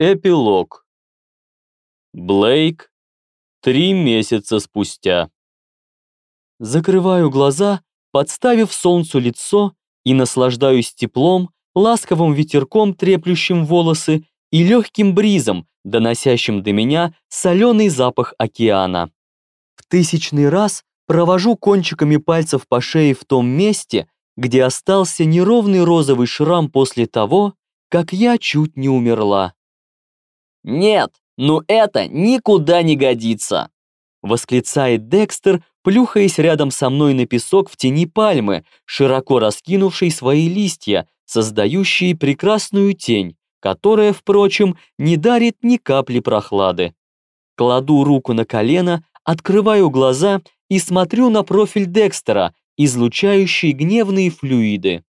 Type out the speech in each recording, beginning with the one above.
Эпилог. Блейк. 3 месяца спустя. Закрываю глаза, подставив солнцу лицо, и наслаждаюсь теплом, ласковым ветерком, треплющим волосы, и легким бризом, доносящим до меня соленый запах океана. В 1000-й раз провожу кончиками пальцев по шее в том месте, где остался неровный розовый шрам после того, как я чуть не умерла. «Нет, ну это никуда не годится!» Восклицает Декстер, плюхаясь рядом со мной на песок в тени пальмы, широко раскинувшей свои листья, создающие прекрасную тень, которая, впрочем, не дарит ни капли прохлады. Кладу руку на колено, открываю глаза и смотрю на профиль Декстера, излучающий гневные флюиды.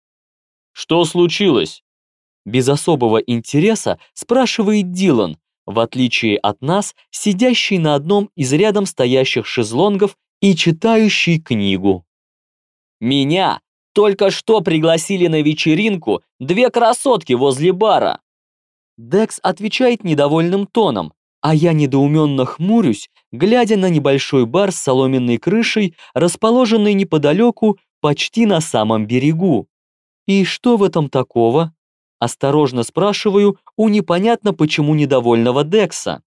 «Что случилось?» Без особого интереса спрашивает Дилан, в отличие от нас, сидящий на одном из рядом стоящих шезлонгов и читающий книгу. «Меня только что пригласили на вечеринку 2 красотки возле бара!» Декс отвечает недовольным тоном, а я недоуменно хмурюсь, глядя на небольшой бар с соломенной крышей, расположенный неподалеку, почти на самом берегу. И что в этом такого? Осторожно спрашиваю у непонятно почему недовольного Декса.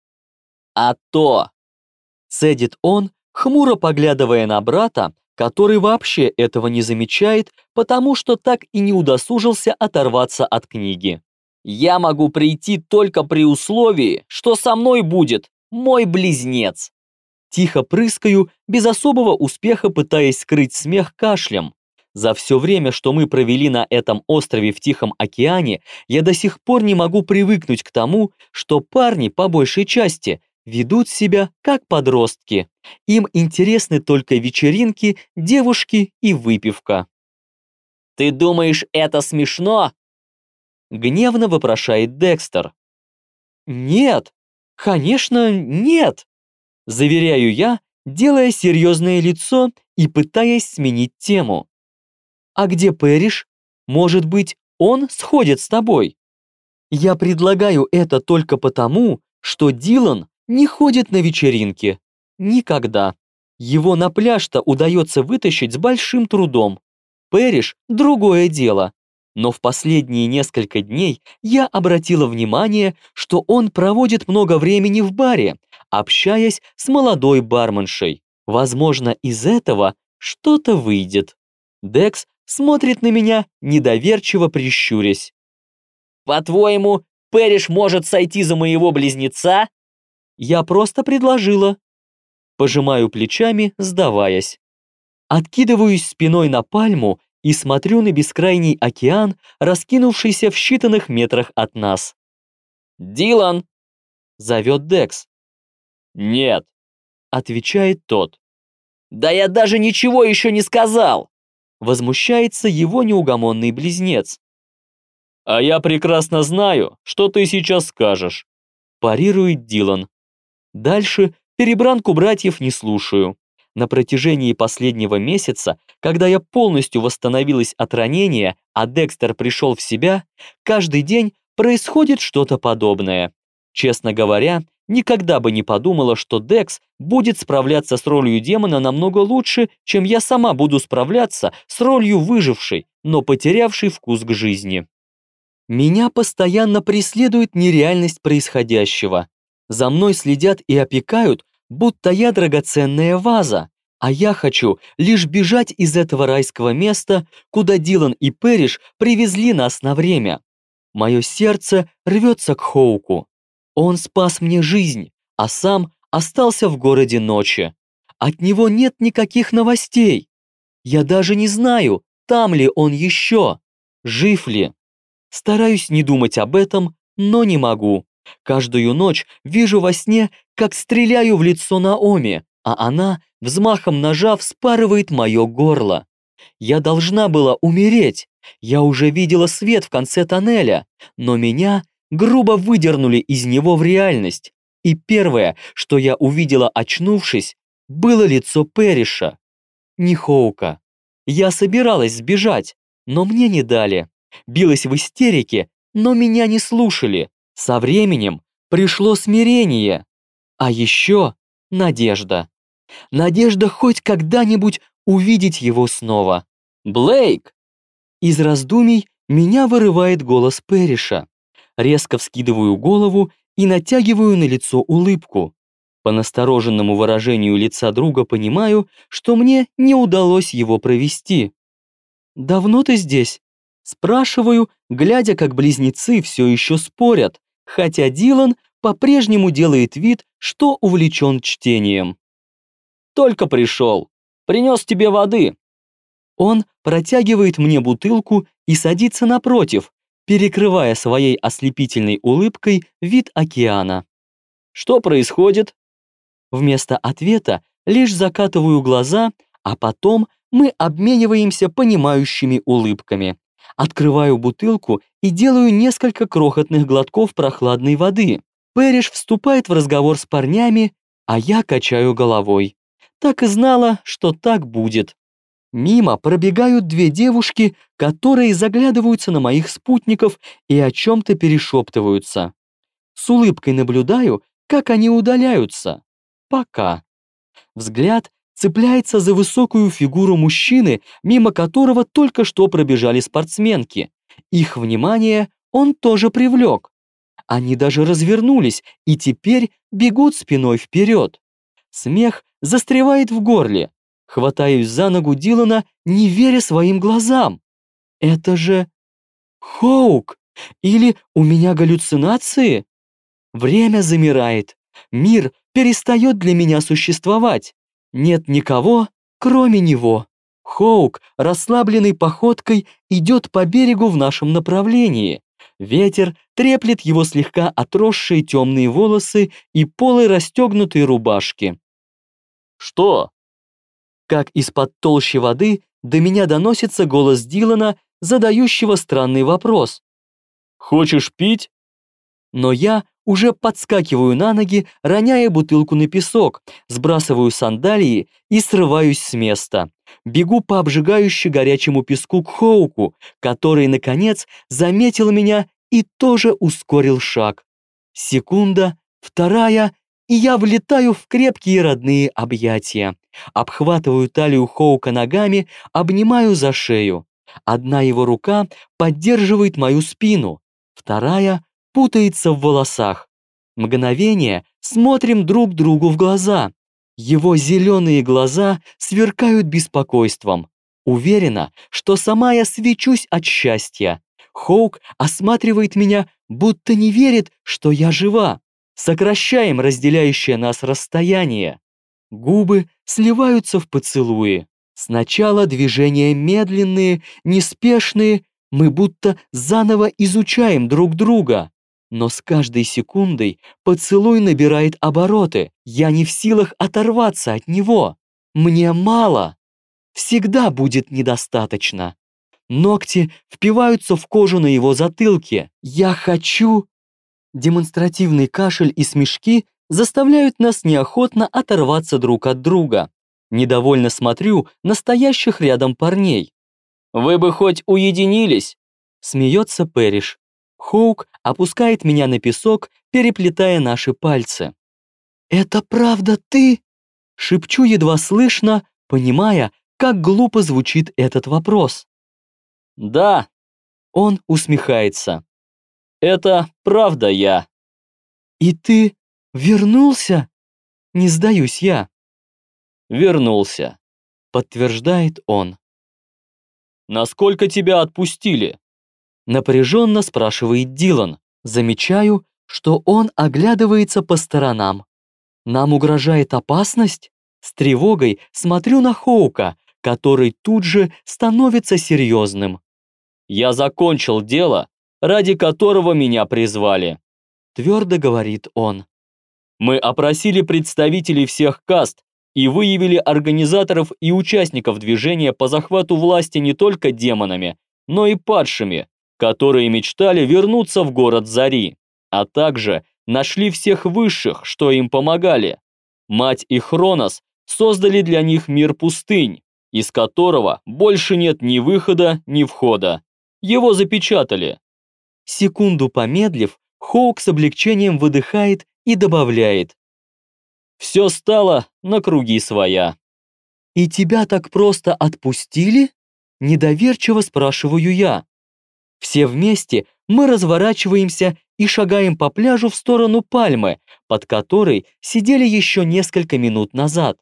«А то!» Цедит он, хмуро поглядывая на брата, который вообще этого не замечает, потому что так и не удосужился оторваться от книги. «Я могу прийти только при условии, что со мной будет мой близнец!» Тихо прыскаю, без особого успеха пытаясь скрыть смех кашлем. За все время, что мы провели на этом острове в Тихом океане, я до сих пор не могу привыкнуть к тому, что парни, по большей части, ведут себя как подростки. Им интересны только вечеринки, девушки и выпивка. «Ты думаешь, это смешно?» Гневно вопрошает Декстер. «Нет, конечно, нет!» Заверяю я, делая серьезное лицо и пытаясь сменить тему. «А где Пэриш? Может быть, он сходит с тобой?» Я предлагаю это только потому, что Дилан не ходит на вечеринки. Никогда. Его на пляж-то удается вытащить с большим трудом. Пэриш – другое дело. Но в последние несколько дней я обратила внимание, что он проводит много времени в баре, общаясь с молодой барменшей. Возможно, из этого что-то выйдет. Декс смотрит на меня, недоверчиво прищурясь. «По-твоему, Пэриш может сойти за моего близнеца?» Я просто предложила. Пожимаю плечами, сдаваясь. Откидываюсь спиной на пальму и смотрю на бескрайний океан, раскинувшийся в считанных метрах от нас. «Дилан!» — зовет Декс. «Нет», — отвечает тот. «Да я даже ничего еще не сказал!» Возмущается его неугомонный близнец. «А я прекрасно знаю, что ты сейчас скажешь», — парирует Дилан. Дальше перебранку братьев не слушаю. На протяжении последнего месяца, когда я полностью восстановилась от ранения, а Декстер пришел в себя, каждый день происходит что-то подобное. Честно говоря, никогда бы не подумала, что Декс будет справляться с ролью демона намного лучше, чем я сама буду справляться с ролью выжившей, но потерявшей вкус к жизни. Меня постоянно преследует нереальность происходящего. За мной следят и опекают, будто я драгоценная ваза, а я хочу лишь бежать из этого райского места, куда Дилан и Пэриш привезли нас на время. Мое сердце рвется к Хоуку. Он спас мне жизнь, а сам остался в городе ночи. От него нет никаких новостей. Я даже не знаю, там ли он еще, жив ли. Стараюсь не думать об этом, но не могу. Каждую ночь вижу во сне, как стреляю в лицо Наоми, а она взмахом ножа вспарывает мое горло. Я должна была умереть. Я уже видела свет в конце тоннеля, но меня грубо выдернули из него в реальность. И первое, что я увидела, очнувшись, было лицо Пэриша. Не Хоука. Я собиралась сбежать, но мне не дали. Билась в истерике, но меня не слушали. Со временем пришло смирение, а еще надежда. Надежда хоть когда-нибудь увидеть его снова. «Блейк!» Из раздумий меня вырывает голос Пэриша. Резко вскидываю голову и натягиваю на лицо улыбку. По настороженному выражению лица друга понимаю, что мне не удалось его провести. «Давно ты здесь?» Спрашиваю, глядя, как близнецы все еще спорят, хотя Дилан по-прежнему делает вид, что увлечен чтением. «Только пришел. Принес тебе воды». Он протягивает мне бутылку и садится напротив, перекрывая своей ослепительной улыбкой вид океана. «Что происходит?» Вместо ответа лишь закатываю глаза, а потом мы обмениваемся понимающими улыбками. Открываю бутылку и делаю несколько крохотных глотков прохладной воды. Пэриш вступает в разговор с парнями, а я качаю головой. Так и знала, что так будет. Мимо пробегают две девушки, которые заглядываются на моих спутников и о чем-то перешептываются. С улыбкой наблюдаю, как они удаляются. Пока. Взгляд цепляется за высокую фигуру мужчины, мимо которого только что пробежали спортсменки. Их внимание он тоже привлек. Они даже развернулись и теперь бегут спиной вперед. Смех застревает в горле. Хватаюсь за ногу Дилана, не веря своим глазам. Это же Хоук! Или у меня галлюцинации? Время замирает. Мир перестает для меня существовать. Нет никого, кроме него. Хоук, расслабленной походкой, идет по берегу в нашем направлении. Ветер треплет его слегка отросшие темные волосы и полы расстегнутой рубашки. «Что?» Как из-под толщи воды до меня доносится голос Дилана, задающего странный вопрос. «Хочешь пить?» Но я уже подскакиваю на ноги, роняя бутылку на песок, сбрасываю сандалии и срываюсь с места. Бегу по обжигающе горячему песку к Хоуку, который, наконец, заметил меня и тоже ускорил шаг. Секунда, вторая, и я влетаю в крепкие родные объятия. Обхватываю талию Хоука ногами, обнимаю за шею. Одна его рука поддерживает мою спину, вторая путается в волосах. Мгновение смотрим друг другу в глаза. Его зеленые глаза сверкают беспокойством. Уверена, что сама я свечусь от счастья. Хоук осматривает меня, будто не верит, что я жива. Сокращаем разделяющее нас расстояние. Губы сливаются в поцелуи. Сначала движения медленные, неспешные, мы будто заново изучаем друг друга. Но с каждой секундой поцелуй набирает обороты. Я не в силах оторваться от него. Мне мало. Всегда будет недостаточно. Ногти впиваются в кожу на его затылке. Я хочу... Демонстративный кашель и смешки заставляют нас неохотно оторваться друг от друга. Недовольно смотрю на стоящих рядом парней. «Вы бы хоть уединились?» Смеется Пэриш. Хоук опускает меня на песок, переплетая наши пальцы. «Это правда ты?» Шепчу едва слышно, понимая, как глупо звучит этот вопрос. «Да». Он усмехается. «Это правда я». «И ты вернулся?» Не сдаюсь я. «Вернулся», подтверждает он. «Насколько тебя отпустили?» Напряженно спрашивает Дилан. Замечаю, что он оглядывается по сторонам. Нам угрожает опасность? С тревогой смотрю на Хоука, который тут же становится серьезным. «Я закончил дело, ради которого меня призвали», твердо говорит он. «Мы опросили представителей всех каст и выявили организаторов и участников движения по захвату власти не только демонами, но и падшими, которые мечтали вернуться в город Зари, а также нашли всех высших, что им помогали. Мать и Хронос создали для них мир пустынь, из которого больше нет ни выхода, ни входа. Его запечатали». Секунду помедлив, Хоук с облегчением выдыхает и добавляет. Все стало на круги своя. «И тебя так просто отпустили?» Недоверчиво спрашиваю я. Все вместе мы разворачиваемся и шагаем по пляжу в сторону пальмы, под которой сидели еще несколько минут назад.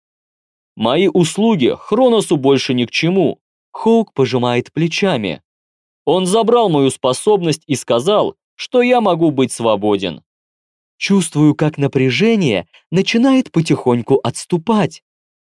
Мои услуги Хроносу больше ни к чему. Хоук пожимает плечами. Он забрал мою способность и сказал, что я могу быть свободен. Чувствую, как напряжение начинает потихоньку отступать.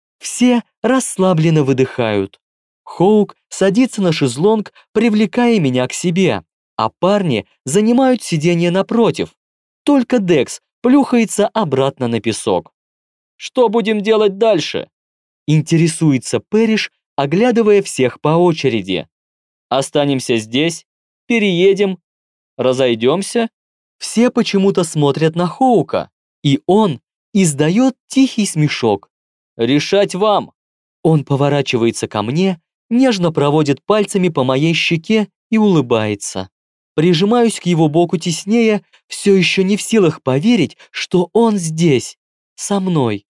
Все расслабленно выдыхают. Хоук садится на шезлонг, привлекая меня к себе, а парни занимают сиденье напротив. Только Декс плюхается обратно на песок. Что будем делать дальше? Интересуется Пэриш, оглядывая всех по очереди. Останемся здесь? Переедем? Разойдемся? Все почему-то смотрят на Хоука, и он издает тихий смешок. Решать вам. Он поворачивается ко мне, нежно проводит пальцами по моей щеке и улыбается. Прижимаюсь к его боку теснее, все еще не в силах поверить, что он здесь, со мной.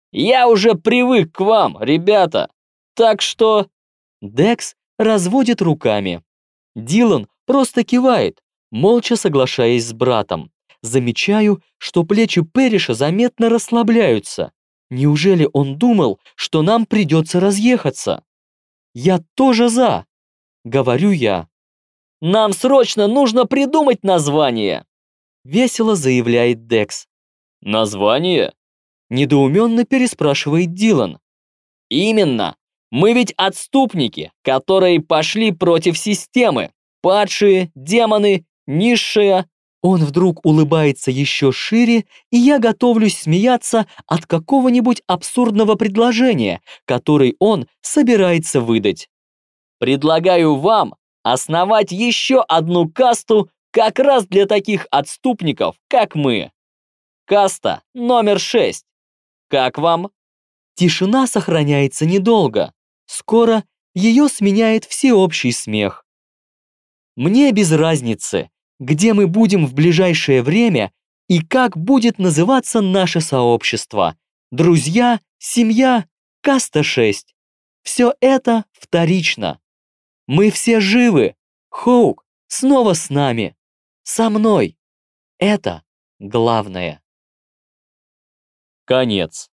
Я уже привык к вам, ребята. Так что... Декс разводит руками. Дилан просто кивает, молча соглашаясь с братом. Замечаю, что плечи Пэриша заметно расслабляются. Неужели он думал, что нам придется разъехаться? Я тоже за, говорю я. Нам срочно нужно придумать название. Весело заявляет Декс. Название? Недоуменно переспрашивает Дилан. Именно. Мы ведь отступники, которые пошли против системы. Падшие, демоны, низшие. Он вдруг улыбается еще шире, и я готовлюсь смеяться от какого-нибудь абсурдного предложения, который он собирается выдать. Предлагаю вам основать еще одну касту как раз для таких отступников, как мы. Каста номер 6. Как вам? Тишина сохраняется недолго. Скоро ее сменяет всеобщий смех. Мне без разницы, где мы будем в ближайшее время и как будет называться наше сообщество. Друзья, семья, каста 6. Все это вторично. Мы все живы. Хоук снова с нами. Со мной. Это главное. Конец.